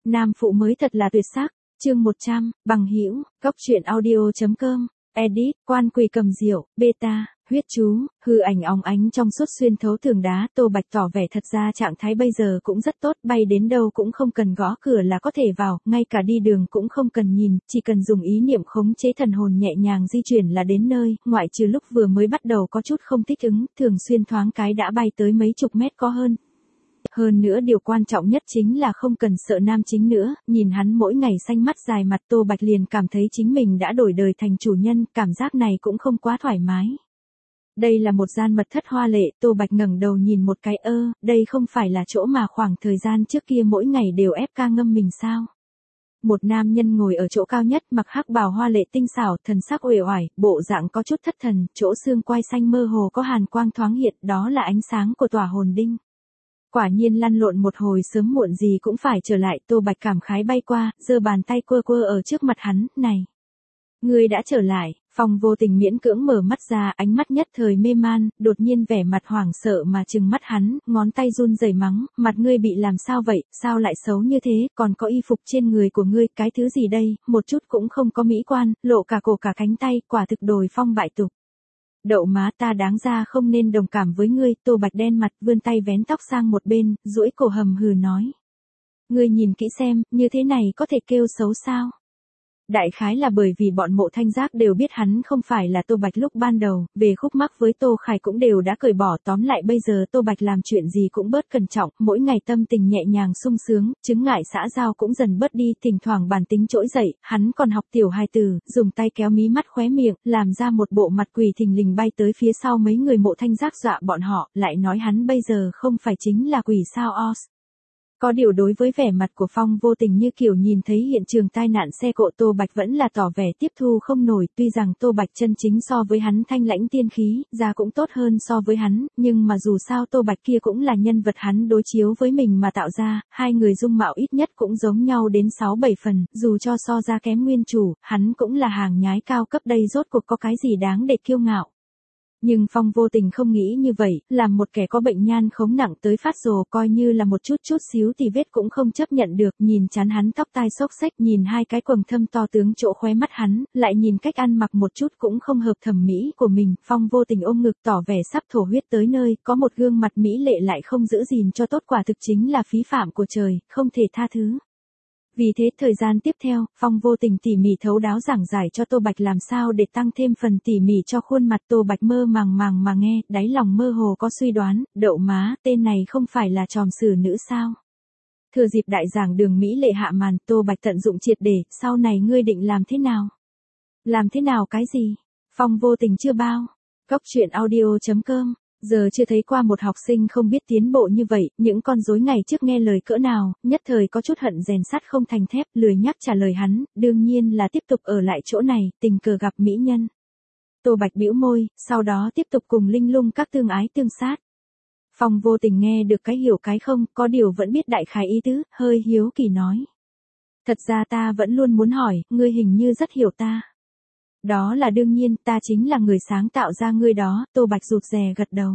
Nam phụ mới thật là tuyệt sắc. Chương 100, bằng hữu, góc truyện audio.com, edit, quan quỳ cầm rượu, beta, huyết chú, hư ảnh óng ánh trong suốt xuyên thấu tường đá. Tô Bạch tỏ vẻ thật ra trạng thái bây giờ cũng rất tốt, bay đến đâu cũng không cần gõ cửa là có thể vào, ngay cả đi đường cũng không cần nhìn, chỉ cần dùng ý niệm khống chế thần hồn nhẹ nhàng di chuyển là đến nơi, ngoại trừ lúc vừa mới bắt đầu có chút không thích ứng, thường xuyên thoáng cái đã bay tới mấy chục mét có hơn. Hơn nữa điều quan trọng nhất chính là không cần sợ nam chính nữa, nhìn hắn mỗi ngày xanh mắt dài mặt Tô Bạch liền cảm thấy chính mình đã đổi đời thành chủ nhân, cảm giác này cũng không quá thoải mái. Đây là một gian mật thất hoa lệ, Tô Bạch ngẩng đầu nhìn một cái đây không phải là chỗ mà khoảng thời gian trước kia mỗi ngày đều ép ca ngâm mình sao? Một nam nhân ngồi ở chỗ cao nhất, mặc hắc bào hoa lệ tinh xảo, thần sắc uể oải, bộ dạng có chút thất thần, chỗ xương quai xanh mơ hồ có hàn quang thoáng hiện, đó là ánh sáng của tỏa hồn đinh. Quả nhiên lăn lộn một hồi sớm muộn gì cũng phải trở lại, Tô Bạch cảm khái bay qua, giơ bàn tay quơ quơ ở trước mặt hắn, này. Ngươi đã trở lại, Phong vô tình miễn cưỡng mở mắt ra, ánh mắt nhất thời mê man, đột nhiên vẻ mặt hoảng sợ mà trừng mắt hắn, ngón tay run rẩy mắng, mặt ngươi bị làm sao vậy, sao lại xấu như thế, còn có y phục trên người của ngươi, cái thứ gì đây, một chút cũng không có mỹ quan, lộ cả cổ cả cánh tay, quả thực đồi phong bại tục. Đậu má, ta đáng ra không nên đồng cảm với ngươi. Tô Bạch đen mặt, vươn tay vén tóc sang một bên, duỗi cổ hầm hừ nói. Ngươi nhìn kỹ xem, như thế này có thể kêu xấu sao? Đại khái là bởi vì bọn Mộ Thanh Giác đều biết hắn không phải là Tô Bạch lúc ban đầu, về khúc mắc với Tô Khải cũng đều đã cởi bỏ, tóm lại bây giờ Tô Bạch làm chuyện gì cũng bớt cẩn trọng, mỗi ngày tâm tình nhẹ nhàng sung sướng, chứng ngại xã giao cũng dần bớt đi, thỉnh thoảng bản tính trỗi dậy, hắn còn học tiểu hài tử, dùng tay kéo mí mắt khóe miệng, làm ra một bộ mặt quỷ thình lình bay tới phía sau mấy người Mộ Thanh Giác dọa bọn họ, lại nói hắn bây giờ không phải chính là quỷ sao os. Có điều đối với vẻ mặt của Phong vô tình như kiểu nhìn thấy hiện trường tai nạn xe cộ, Tô Bạch vẫn là tỏ vẻ tiếp thu không nổi, tuy rằng Tô Bạch chân chính so với hắn thanh lãnh tiên khí, da cũng tốt hơn so với hắn, nhưng mà dù sao Tô Bạch kia cũng là nhân vật hắn đối chiếu với mình mà tạo ra, hai người dung mạo ít nhất cũng giống nhau đến 6-7 phần, dù cho so ra kém nguyên chủ, hắn cũng là hàng nhái cao cấp, đây rốt cuộc có cái gì đáng để kiêu ngạo. Nhưng Phong vô tình không nghĩ như vậy, làm một kẻ có bệnh nhan khống nặng tới phát rồ, coi như là một chút xíu thì vết cũng không chấp nhận được, nhìn chán hắn tóc tai xốc xếch, nhìn hai cái quầng thâm to tướng chỗ khóe mắt hắn, lại nhìn cách ăn mặc một chút cũng không hợp thẩm mỹ của mình, Phong vô tình ôm ngực tỏ vẻ sắp thổ huyết tới nơi, có một gương mặt mỹ lệ lại không giữ gìn cho tốt, quả thực chính là phí phạm của trời, không thể tha thứ. Vì thế thời gian tiếp theo, Phong vô tình tỉ mỉ thấu đáo giảng giải cho Tô Bạch làm sao để tăng thêm phần tỉ mỉ cho khuôn mặt. Tô Bạch mơ màng mà nghe, đáy lòng mơ hồ có suy đoán, đậu má, tên này không phải là tròm xử nữ sao? Thừa dịp đại giảng đường mỹ lệ hạ màn, Tô Bạch tận dụng triệt để, sau này ngươi định làm thế nào? Làm thế nào cái gì? Phong vô tình chưa bao. Góc truyện audio.com. Giờ chưa thấy qua một học sinh không biết tiến bộ như vậy, những con rối ngày trước nghe lời cỡ nào, nhất thời có chút hận rèn sắt không thành thép, lười nhắc trả lời hắn, đương nhiên là tiếp tục ở lại chỗ này, tình cờ gặp mỹ nhân. Tô Bạch bĩu môi, sau đó tiếp tục cùng Linh Lung các tương ái tương sát. Phong vô tình nghe được cái hiểu cái không, có điều vẫn biết đại khái ý tứ, hơi hiếu kỳ nói. Thật ra ta vẫn luôn muốn hỏi, ngươi hình như rất hiểu ta. Đó là đương nhiên, ta chính là người sáng tạo ra ngươi đó, Tô Bạch rụt rè gật đầu.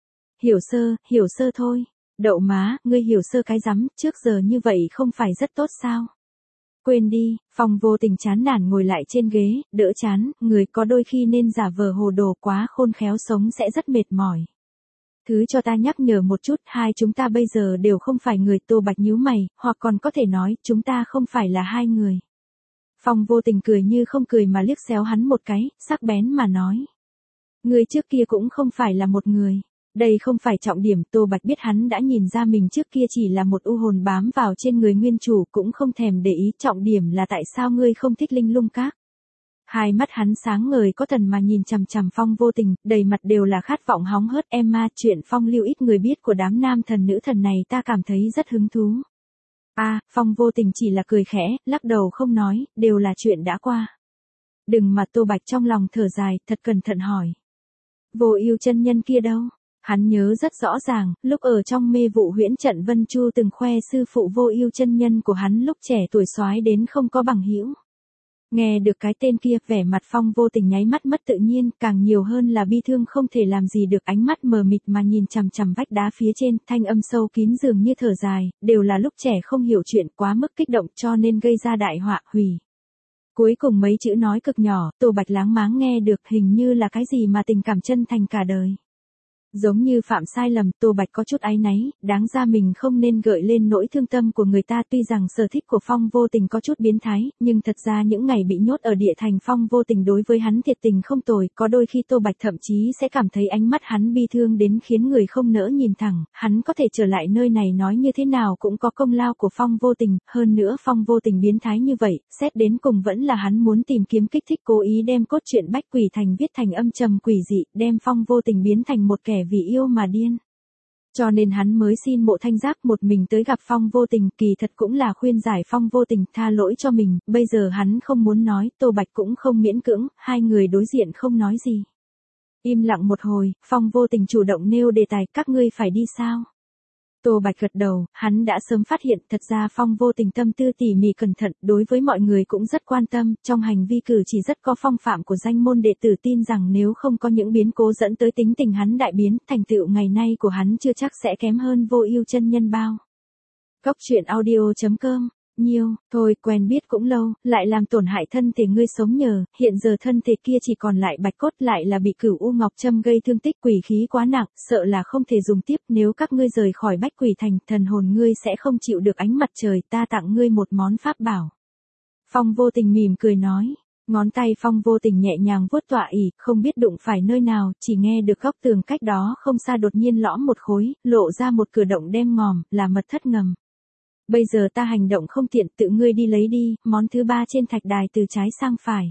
Hiểu sơ thôi. Đậu má, ngươi hiểu sơ cái rắm, trước giờ như vậy không phải rất tốt sao? Quên đi, Phong vô tình chán nản ngồi lại trên ghế, đỡ chán, người có đôi khi nên giả vờ hồ đồ, quá khôn khéo sống sẽ rất mệt mỏi. Thứ cho ta nhắc nhở một chút, hai chúng ta bây giờ đều không phải người. Tô Bạch nhíu mày, hoặc còn có thể nói, chúng ta không phải là hai người. Phong vô tình cười như không cười mà liếc xéo hắn một cái, sắc bén mà nói. Người trước kia cũng không phải là một người. Đây không phải trọng điểm, Tô Bạch biết hắn đã nhìn ra mình trước kia chỉ là một u hồn bám vào trên người nguyên chủ, cũng không thèm để ý, trọng điểm là tại sao ngươi không thích Linh Lung các. Hai mắt hắn sáng ngời có thần mà nhìn chằm chằm Phong vô tình, đầy mặt đều là khát vọng hóng hớt. Emma, chuyện phong lưu ít người biết của đám nam thần nữ thần này ta cảm thấy rất hứng thú. Phong vô tình chỉ là cười khẽ, lắc đầu không nói, đều là chuyện đã qua. Đừng, mà Tô Bạch trong lòng thở dài, thật cẩn thận hỏi. Vô Ưu chân nhân kia đâu? Hắn nhớ rất rõ ràng, lúc ở trong mê vụ huyễn trận Vân Chu từng khoe sư phụ Vô Ưu chân nhân của hắn lúc trẻ tuổi soái đến không có bằng hữu. Nghe được cái tên kia, vẻ mặt Phong Vô Tình nháy mắt mất tự nhiên, càng nhiều hơn là bi thương không thể làm gì được, ánh mắt mờ mịt mà nhìn chằm chằm vách đá phía trên, thanh âm sâu kín dường như thở dài, đều là lúc trẻ không hiểu chuyện, quá mức kích động cho nên gây ra đại họa, hủy. Cuối cùng mấy chữ nói cực nhỏ, Tô Bạch láng máng nghe được, hình như là cái gì mà tình cảm chân thành cả đời. Giống như phạm sai lầm, Tô Bạch có chút áy náy, đáng ra mình không nên gợi lên nỗi thương tâm của người ta, tuy rằng sở thích của Phong Vô Tình có chút biến thái, nhưng thật ra những ngày bị nhốt ở địa thành Phong Vô Tình đối với hắn thiệt tình không tồi, có đôi khi Tô Bạch thậm chí sẽ cảm thấy ánh mắt hắn bi thương đến khiến người không nỡ nhìn thẳng, hắn có thể trở lại nơi này nói như thế nào cũng có công lao của Phong Vô Tình, hơn nữa Phong Vô Tình biến thái như vậy, xét đến cùng vẫn là hắn muốn tìm kiếm kích thích, cố ý đem cốt truyện Bách Quỷ Thành viết thành âm trầm quỷ dị, đem Phong Vô Tình biến thành một kẻ vì yêu mà điên. Cho nên hắn mới xin Mộ Thanh Giác một mình tới gặp Phong Vô Tình, kỳ thật cũng là khuyên giải Phong Vô Tình tha lỗi cho mình, bây giờ hắn không muốn nói, Tô Bạch cũng không miễn cưỡng, hai người đối diện không nói gì. Im lặng một hồi, Phong Vô Tình chủ động nêu đề tài, các ngươi phải đi sao? Tô Bạch gật đầu, hắn đã sớm phát hiện thật ra Phong Vô Tình tâm tư tỉ mỉ cẩn thận, đối với mọi người cũng rất quan tâm, trong hành vi cử chỉ rất có phong phạm của danh môn đệ tử, tin rằng nếu không có những biến cố dẫn tới tính tình hắn đại biến, thành tựu ngày nay của hắn chưa chắc sẽ kém hơn Vô Ưu chân nhân bao. Góc truyện audio.com Nhiêu, thôi quen biết cũng lâu, lại làm tổn hại thân thể ngươi sống nhờ, hiện giờ thân thể kia chỉ còn lại bạch cốt, lại là bị Cửu U Ngọc Châm gây thương tích, quỷ khí quá nặng, sợ là không thể dùng tiếp, nếu các ngươi rời khỏi Bách Quỷ Thành, thần hồn ngươi sẽ không chịu được ánh mặt trời, ta tặng ngươi một món pháp bảo. Phong Vô Tình mỉm cười nói. Ngón tay Phong Vô Tình nhẹ nhàng vuốt tọa ỷ, không biết đụng phải nơi nào, chỉ nghe được góc tường cách đó không xa đột nhiên lõm một khối, lộ ra một cửa động đen ngòm, là mật thất ngầm. Bây giờ ta hành động không tiện, tự ngươi đi lấy đi, món thứ ba trên thạch đài từ trái sang phải.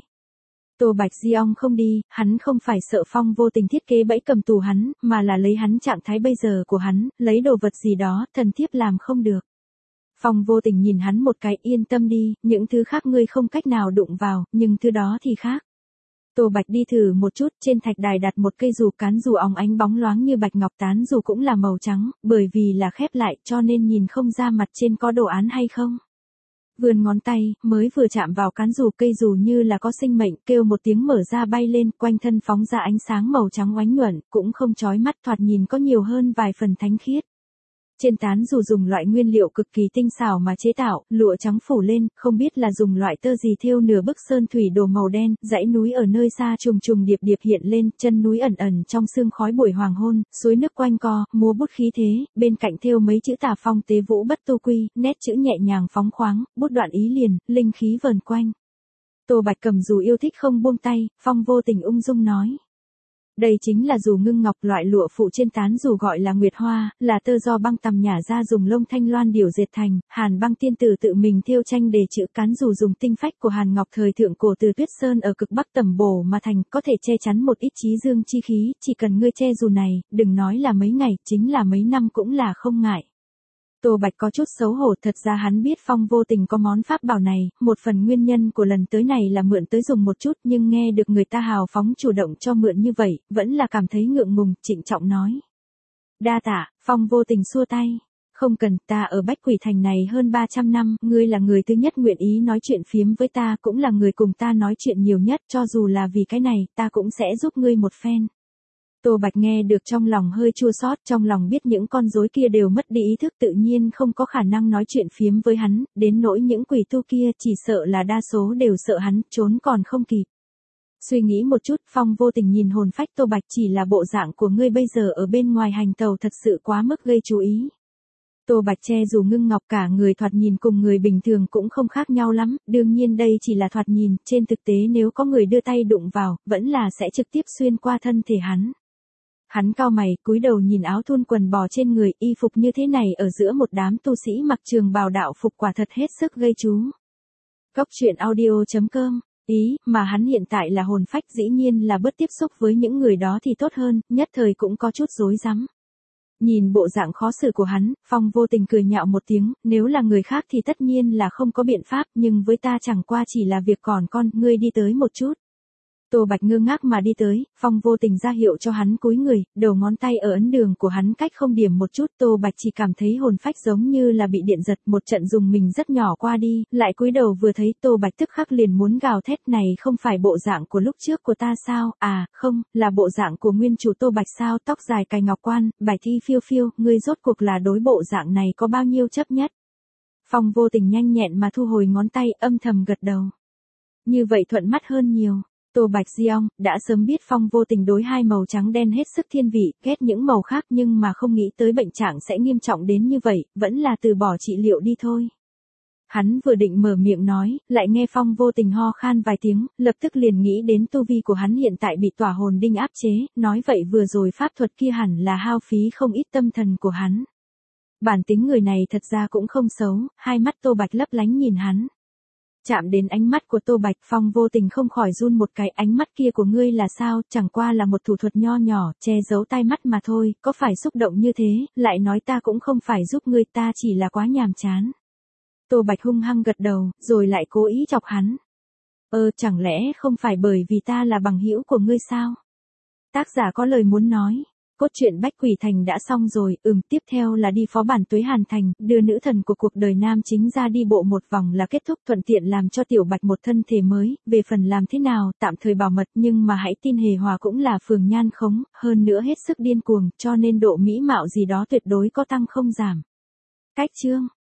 Tô Bạch Di Ong không đi, hắn không phải sợ Phong Vô Tình thiết kế bẫy cầm tù hắn, mà là lấy hắn trạng thái bây giờ của hắn, lấy đồ vật gì đó, thần thiếp làm không được. Phong Vô Tình nhìn hắn một cái, yên tâm đi, những thứ khác ngươi không cách nào đụng vào, nhưng thứ đó thì khác. Tô Bạch đi thử một chút, trên thạch đài đặt một cây dù, cán dù óng ánh bóng loáng như bạch ngọc, tán dù cũng là màu trắng, bởi vì là khép lại cho nên nhìn không ra mặt trên có đồ án hay không. Vươn ngón tay, mới vừa chạm vào cán dù, cây dù như là có sinh mệnh, kêu một tiếng mở ra bay lên, quanh thân phóng ra ánh sáng màu trắng oánh nhuận, cũng không chói mắt, thoạt nhìn có nhiều hơn vài phần thánh khiết. Trên tán dù dùng loại nguyên liệu cực kỳ tinh xảo mà chế tạo, lụa trắng phủ lên, không biết là dùng loại tơ gì thêu nửa bức sơn thủy đồ màu đen, dãy núi ở nơi xa trùng trùng điệp điệp hiện lên, chân núi ẩn ẩn trong sương khói buổi hoàng hôn, suối nước quanh co, múa bút khí thế, bên cạnh thêu mấy chữ Tà Phong tế vũ bất tu quy, nét chữ nhẹ nhàng phóng khoáng, bút đoạn ý liền, linh khí vờn quanh. Tô Bạch cầm dù yêu thích không buông tay, Phong Vô Tình ung dung nói. Đây chính là dù ngưng ngọc, loại lụa phụ trên tán dù gọi là nguyệt hoa, là tơ do băng tằm nhả ra dùng lông thanh loan điểu dệt thành, Hàn Băng tiên tử tự mình thêu tranh đề chữ, cán dù dùng tinh phách của Hàn Ngọc thời thượng cổ từ Tuyết Sơn ở cực bắc tẩm bổ mà thành, có thể che chắn một ít chí dương chi khí, chỉ cần ngươi che dù này, đừng nói là mấy ngày, chính là mấy năm cũng là không ngại. Tô Bạch có chút xấu hổ, thật ra hắn biết Phong Vô Tình có món pháp bảo này, một phần nguyên nhân của lần tới này là mượn tới dùng một chút, nhưng nghe được người ta hào phóng chủ động cho mượn như vậy, vẫn là cảm thấy ngượng ngùng, trịnh trọng nói. Đa tạ, Phong Vô Tình xua tay. Không cần, ta ở Bách Quỷ Thành này hơn 300 năm, ngươi là người thứ nhất nguyện ý nói chuyện phiếm với ta, cũng là người cùng ta nói chuyện nhiều nhất, cho dù là vì cái này, ta cũng sẽ giúp ngươi một phen. Tô Bạch nghe được trong lòng hơi chua xót, trong lòng biết những con rối kia đều mất đi ý thức, tự nhiên không có khả năng nói chuyện phiếm với hắn, đến nỗi những quỷ tu kia chỉ sợ là đa số đều sợ hắn, trốn còn không kịp. Suy nghĩ một chút, Phong Vô Tình nhìn hồn phách Tô Bạch, chỉ là bộ dạng của ngươi bây giờ ở bên ngoài hành tàu thật sự quá mức gây chú ý. Tô Bạch che dù ngưng ngọc, cả người thoạt nhìn cùng người bình thường cũng không khác nhau lắm, đương nhiên đây chỉ là thoạt nhìn, trên thực tế nếu có người đưa tay đụng vào, vẫn là sẽ trực tiếp xuyên qua thân thể hắn. Hắn cau mày, cúi đầu nhìn áo thun quần bò trên người, y phục như thế này ở giữa một đám tu sĩ mặc trường bào đạo phục quả thật hết sức gây chú. Góc truyện audio.com Ý, mà hắn hiện tại là hồn phách, dĩ nhiên là bớt tiếp xúc với những người đó thì tốt hơn, nhất thời cũng có chút rối rắm. Nhìn bộ dạng khó xử của hắn, Phong Vô Tình cười nhạo một tiếng, nếu là người khác thì tất nhiên là không có biện pháp, nhưng với ta chẳng qua chỉ là việc còn con, ngươi đi tới một chút. Tô Bạch ngơ ngác mà đi tới, Phong vô tình ra hiệu cho hắn cúi người, đầu ngón tay ở ấn đường của hắn cách không điểm một chút. Tô Bạch chỉ cảm thấy hồn phách giống như là bị điện giật, một trận dùng mình rất nhỏ qua đi, lại cúi đầu vừa thấy Tô Bạch tức khắc liền muốn gào thét, này không phải bộ dạng của lúc trước của ta sao, à, không, là bộ dạng của nguyên chủ Tô Bạch sao, tóc dài cài ngọc quan, bài thi phiêu phiêu, ngươi rốt cuộc là đối bộ dạng này có bao nhiêu chấp nhất. Phong vô tình nhanh nhẹn mà thu hồi ngón tay, âm thầm gật đầu. Như vậy thuận mắt hơn nhiều. Tô Bạch Diong, đã sớm biết Phong vô tình đối hai màu trắng đen hết sức thiên vị, ghét những màu khác nhưng mà không nghĩ tới bệnh trạng sẽ nghiêm trọng đến như vậy, vẫn là từ bỏ trị liệu đi thôi. Hắn vừa định mở miệng nói, lại nghe Phong vô tình ho khan vài tiếng, lập tức liền nghĩ đến tu vi của hắn hiện tại bị tỏa hồn đinh áp chế, nói vậy vừa rồi pháp thuật kia hẳn là hao phí không ít tâm thần của hắn. Bản tính người này thật ra cũng không xấu, hai mắt Tô Bạch lấp lánh nhìn hắn. Chạm đến ánh mắt của Tô Bạch, Phong vô tình không khỏi run một cái, ánh mắt kia của ngươi là sao, chẳng qua là một thủ thuật nho nhỏ, che giấu tai mắt mà thôi, có phải xúc động như thế, lại nói ta cũng không phải giúp ngươi, ta chỉ là quá nhàm chán. Tô Bạch hung hăng gật đầu, rồi lại cố ý chọc hắn. Chẳng lẽ không phải bởi vì ta là bằng hữu của ngươi sao? Tác giả có lời muốn nói. Cốt truyện Bách Quỷ Thành đã xong rồi, tiếp theo là đi phó bản Tuế Hàn Thành, đưa nữ thần của cuộc đời nam chính ra đi bộ một vòng là kết thúc, thuận tiện làm cho Tiểu Bạch một thân thể mới, về phần làm thế nào, tạm thời bảo mật, nhưng mà hãy tin Hề Hòa cũng là phường nhan khống, hơn nữa hết sức điên cuồng, cho nên độ mỹ mạo gì đó tuyệt đối có tăng không giảm. Cách chương